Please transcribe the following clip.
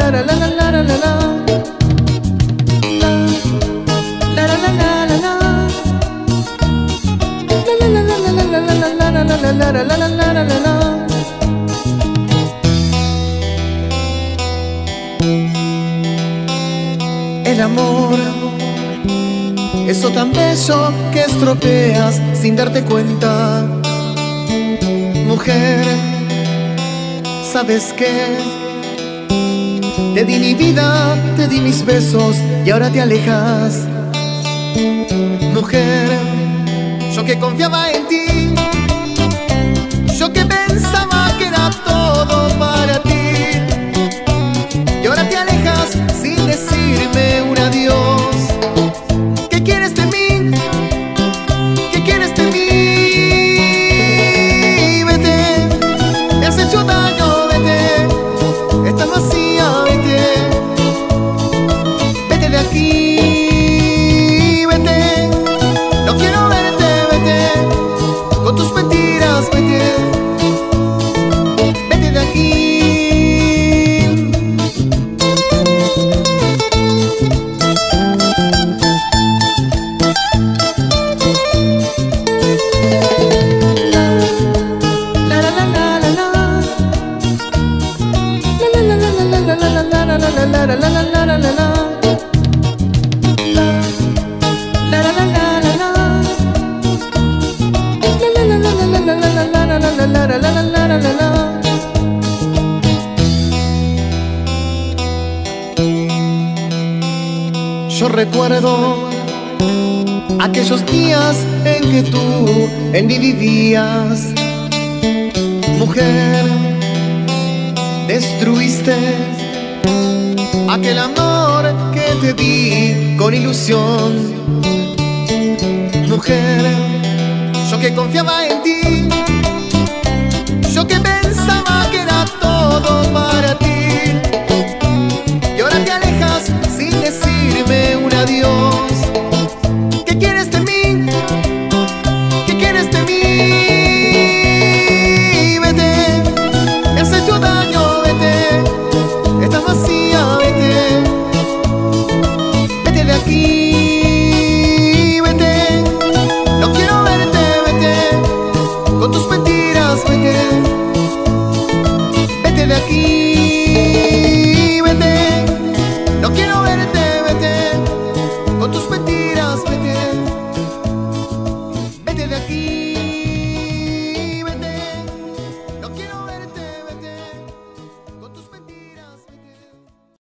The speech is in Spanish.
El amor, eso tan bello que estropeas sin darte cuenta. Mujer, ¿sabes qué? Te di mi vida, te di mis besos y ahora te alejas. Mujer, yo que confiaba en ti, yo que pensaba que era todo para ti, y ahora te alejas sin decirme un adiós. ¿Qué quieres de mí? ¿Qué quieres de mí? Vete, me has hecho daño, vete, estás vacía, vete, vete de aquí, vete, no quiero verte, vete, con tus mentiras, vete, vete de aquí. Yo recuerdo aquellos días en que tú en mí vivías. Mujer, destruiste aquel amor que te di con ilusión. Mujer, yo que confiaba en ti, yo que pensaba